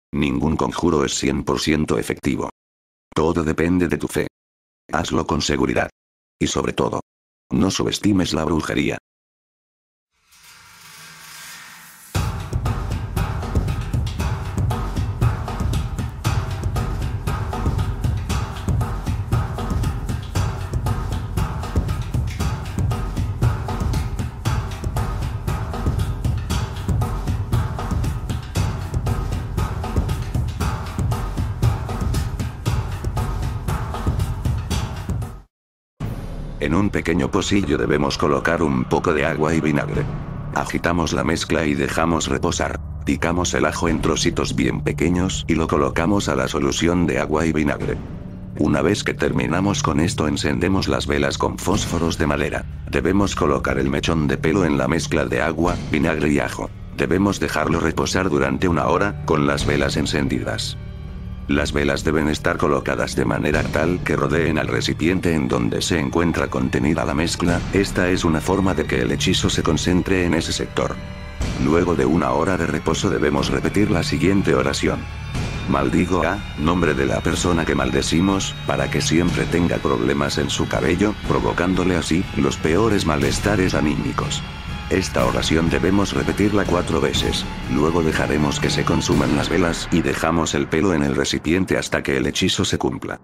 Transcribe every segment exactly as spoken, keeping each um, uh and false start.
Ningún conjuro es cien por ciento efectivo. Todo depende de tu fe. Hazlo con seguridad. Y sobre todo, no subestimes la brujería. En un pequeño pocillo debemos colocar un poco de agua y vinagre. Agitamos la mezcla y dejamos reposar. Picamos el ajo en trocitos bien pequeños y lo colocamos a la solución de agua y vinagre. Una vez que terminamos con esto, encendemos las velas con fósforos de madera. Debemos colocar el mechón de pelo en la mezcla de agua, vinagre y ajo. Debemos dejarlo reposar durante una hora, con las velas encendidas. Las velas deben estar colocadas de manera tal que rodeen al recipiente en donde se encuentra contenida la mezcla. Esta es una forma de que el hechizo se concentre en ese sector. Luego de una hora de reposo debemos repetir la siguiente oración. Maldigo a nombre de la persona que maldecimos, para que siempre tenga problemas en su cabello, provocándole así los peores malestares anímicos. Esta oración debemos repetirla cuatro veces. Luego dejaremos que se consuman las velas y dejamos el pelo en el recipiente hasta que el hechizo se cumpla.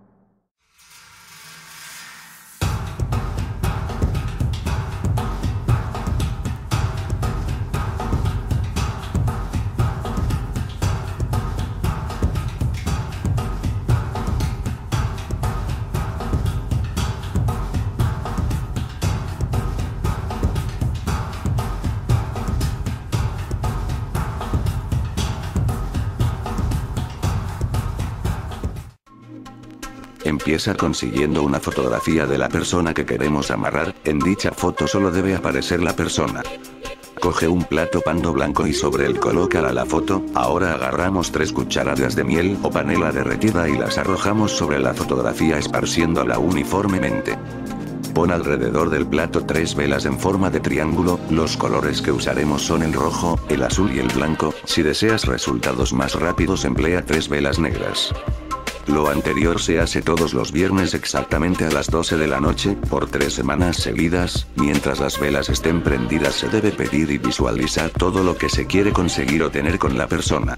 Empieza consiguiendo una fotografía de la persona que queremos amarrar. En dicha foto solo debe aparecer la persona. Coge un plato pando blanco y sobre él colócala la foto. Ahora agarramos tres cucharadas de miel o panela derretida y las arrojamos sobre la fotografía esparciéndola uniformemente. Pon alrededor del plato tres velas en forma de triángulo. Los colores que usaremos son el rojo, el azul y el blanco. Si deseas resultados más rápidos, emplea tres velas negras. Lo anterior se hace todos los viernes exactamente a las doce de la noche, por tres semanas seguidas. Mientras las velas estén prendidas se debe pedir y visualizar todo lo que se quiere conseguir o tener con la persona.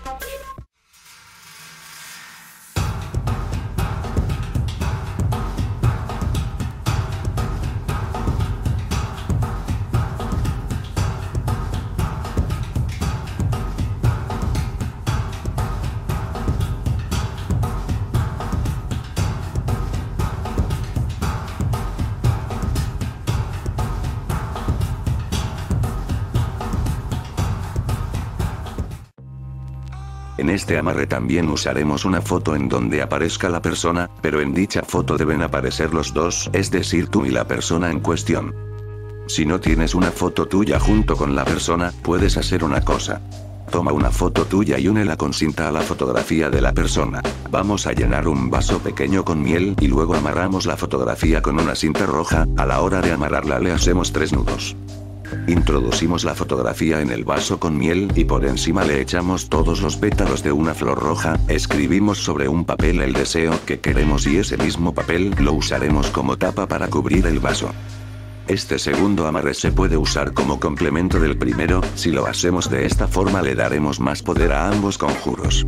En este amarre también usaremos una foto en donde aparezca la persona, pero en dicha foto deben aparecer los dos, es decir, tú y la persona en cuestión. Si no tienes una foto tuya junto con la persona, puedes hacer una cosa. Toma una foto tuya y únela con cinta a la fotografía de la persona. Vamos a llenar un vaso pequeño con miel y luego amarramos la fotografía con una cinta roja. A la hora de amarrarla le hacemos tres nudos. Introducimos la fotografía en el vaso con miel y por encima le echamos todos los pétalos de una flor roja. Escribimos sobre un papel el deseo que queremos y ese mismo papel lo usaremos como tapa para cubrir el vaso. Este segundo amarre se puede usar como complemento del primero. Si lo hacemos de esta forma le daremos más poder a ambos conjuros.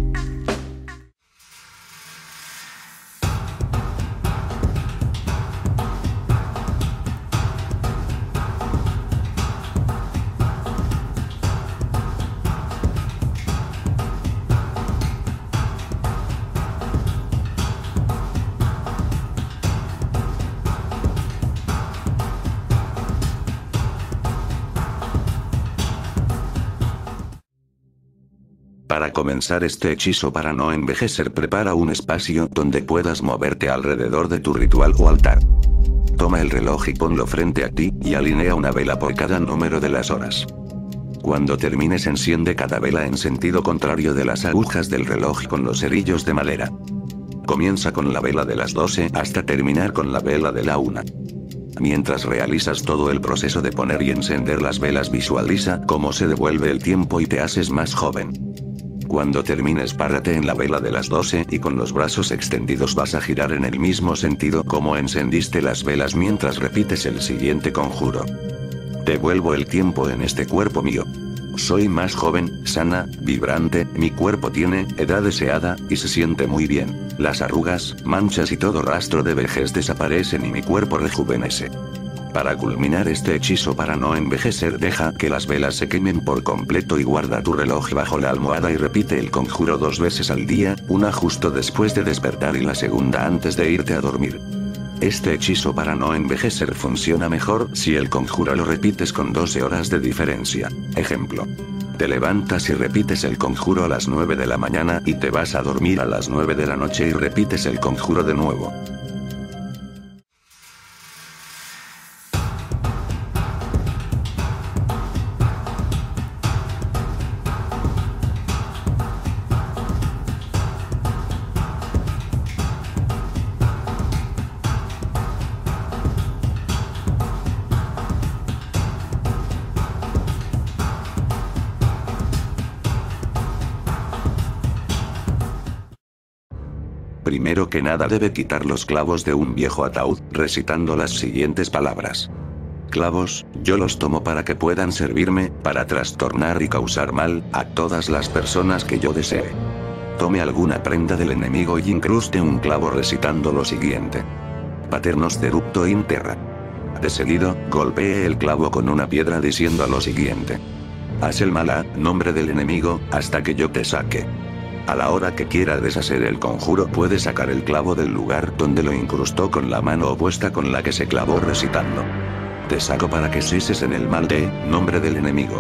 Para comenzar este hechizo para no envejecer, prepara un espacio donde puedas moverte alrededor de tu ritual o altar. Toma el reloj y ponlo frente a ti, y alinea una vela por cada número de las horas. Cuando termines, enciende cada vela en sentido contrario de las agujas del reloj con los cerillos de madera. Comienza con la vela de las doce hasta terminar con la vela de la una. Mientras realizas todo el proceso de poner y encender las velas, visualiza cómo se devuelve el tiempo y te haces más joven. Cuando termines párate en la vela de las doce y con los brazos extendidos vas a girar en el mismo sentido como encendiste las velas mientras repites el siguiente conjuro. Devuelvo el tiempo en este cuerpo mío. Soy más joven, sana, vibrante, mi cuerpo tiene edad deseada, y se siente muy bien. Las arrugas, manchas y todo rastro de vejez desaparecen y mi cuerpo rejuvenece. Para culminar este hechizo para no envejecer, deja que las velas se quemen por completo y guarda tu reloj bajo la almohada y repite el conjuro dos veces al día, una justo después de despertar y la segunda antes de irte a dormir. Este hechizo para no envejecer funciona mejor si el conjuro lo repites con doce horas de diferencia. Ejemplo. Te levantas y repites el conjuro a las nueve de la mañana y te vas a dormir a las nueve de la noche y repites el conjuro de nuevo. Primero que nada debe quitar los clavos de un viejo ataúd, recitando las siguientes palabras. Clavos, yo los tomo para que puedan servirme, para trastornar y causar mal, a todas las personas que yo desee. Tome alguna prenda del enemigo y incruste un clavo recitando lo siguiente. Paternos derupto in terra. De seguido, golpee el clavo con una piedra diciendo lo siguiente. Haz el mal a nombre del enemigo, hasta que yo te saque. A la hora que quiera deshacer el conjuro puede sacar el clavo del lugar donde lo incrustó con la mano opuesta con la que se clavó recitando. Te saco para que ceses en el mal de nombre del enemigo.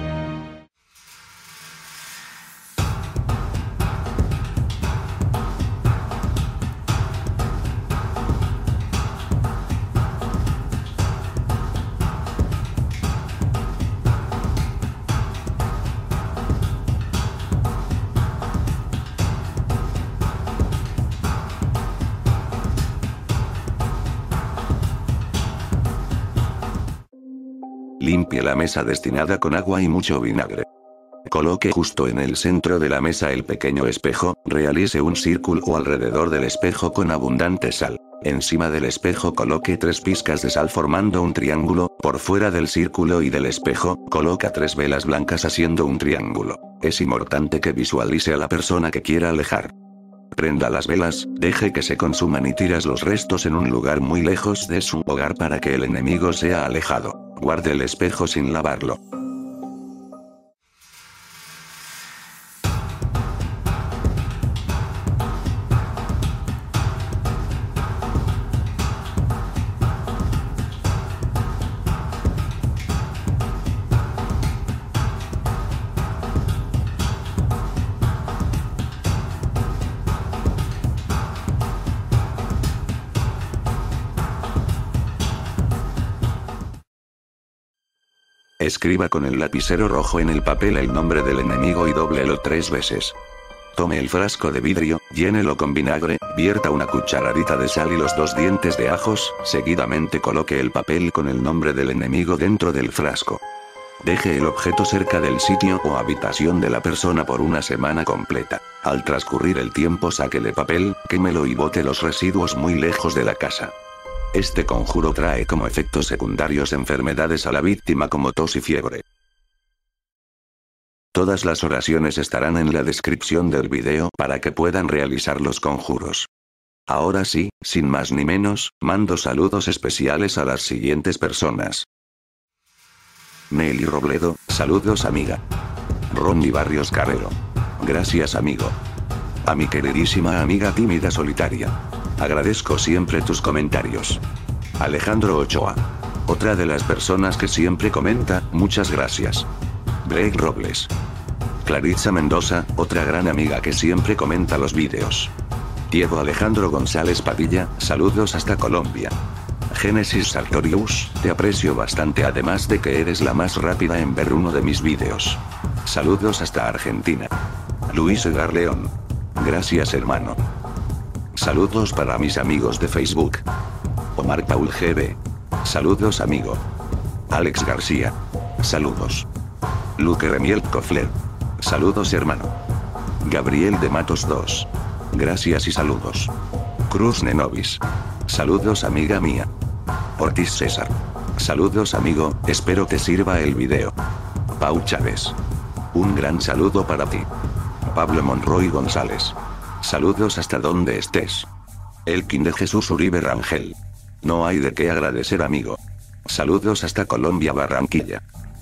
Limpie la mesa destinada con agua y mucho vinagre. Coloque justo en el centro de la mesa el pequeño espejo, realice un círculo alrededor del espejo con abundante sal. Encima del espejo coloque tres pizcas de sal formando un triángulo, por fuera del círculo y del espejo, coloca tres velas blancas haciendo un triángulo. Es importante que visualice a la persona que quiera alejar. Prenda las velas, deje que se consuman y tiras los restos en un lugar muy lejos de su hogar para que el enemigo sea alejado. Guarde el espejo sin lavarlo. Escriba con el lapicero rojo en el papel el nombre del enemigo y dóblelo tres veces. Tome el frasco de vidrio, llénelo con vinagre, vierta una cucharadita de sal y los dos dientes de ajos, seguidamente coloque el papel con el nombre del enemigo dentro del frasco. Deje el objeto cerca del sitio o habitación de la persona por una semana completa. Al transcurrir el tiempo sáquele papel, quémelo y bote los residuos muy lejos de la casa. Este conjuro trae como efectos secundarios enfermedades a la víctima como tos y fiebre. Todas las oraciones estarán en la descripción del video para que puedan realizar los conjuros. Ahora sí, sin más ni menos, mando saludos especiales a las siguientes personas. Nelly Robledo, saludos amiga. Ronnie Barrios Carrero. Gracias amigo. A mi queridísima amiga tímida solitaria. Agradezco siempre tus comentarios. Alejandro Ochoa. Otra de las personas que siempre comenta, muchas gracias. Blake Robles. Claritza Mendoza, otra gran amiga que siempre comenta los vídeos. Diego Alejandro González Padilla, saludos hasta Colombia. Genesis Sartorius, te aprecio bastante además de que eres la más rápida en ver uno de mis vídeos. Saludos hasta Argentina. Luis Edgar León. Gracias hermano. Saludos para mis amigos de Facebook. Omar Paul G B. Saludos amigo. Alex García. Saludos. Luque Remiel Kofler. Saludos hermano. Gabriel de Matos dos. Gracias y saludos. Cruz Nenovis. Saludos amiga mía. Ortiz César. Saludos amigo, espero te sirva el video. Pau Chávez. Un gran saludo para ti. Pablo Monroy González. Saludos hasta donde estés. Elkin de Jesús Uribe Rangel. No hay de qué agradecer amigo. Saludos hasta Colombia Barranquilla.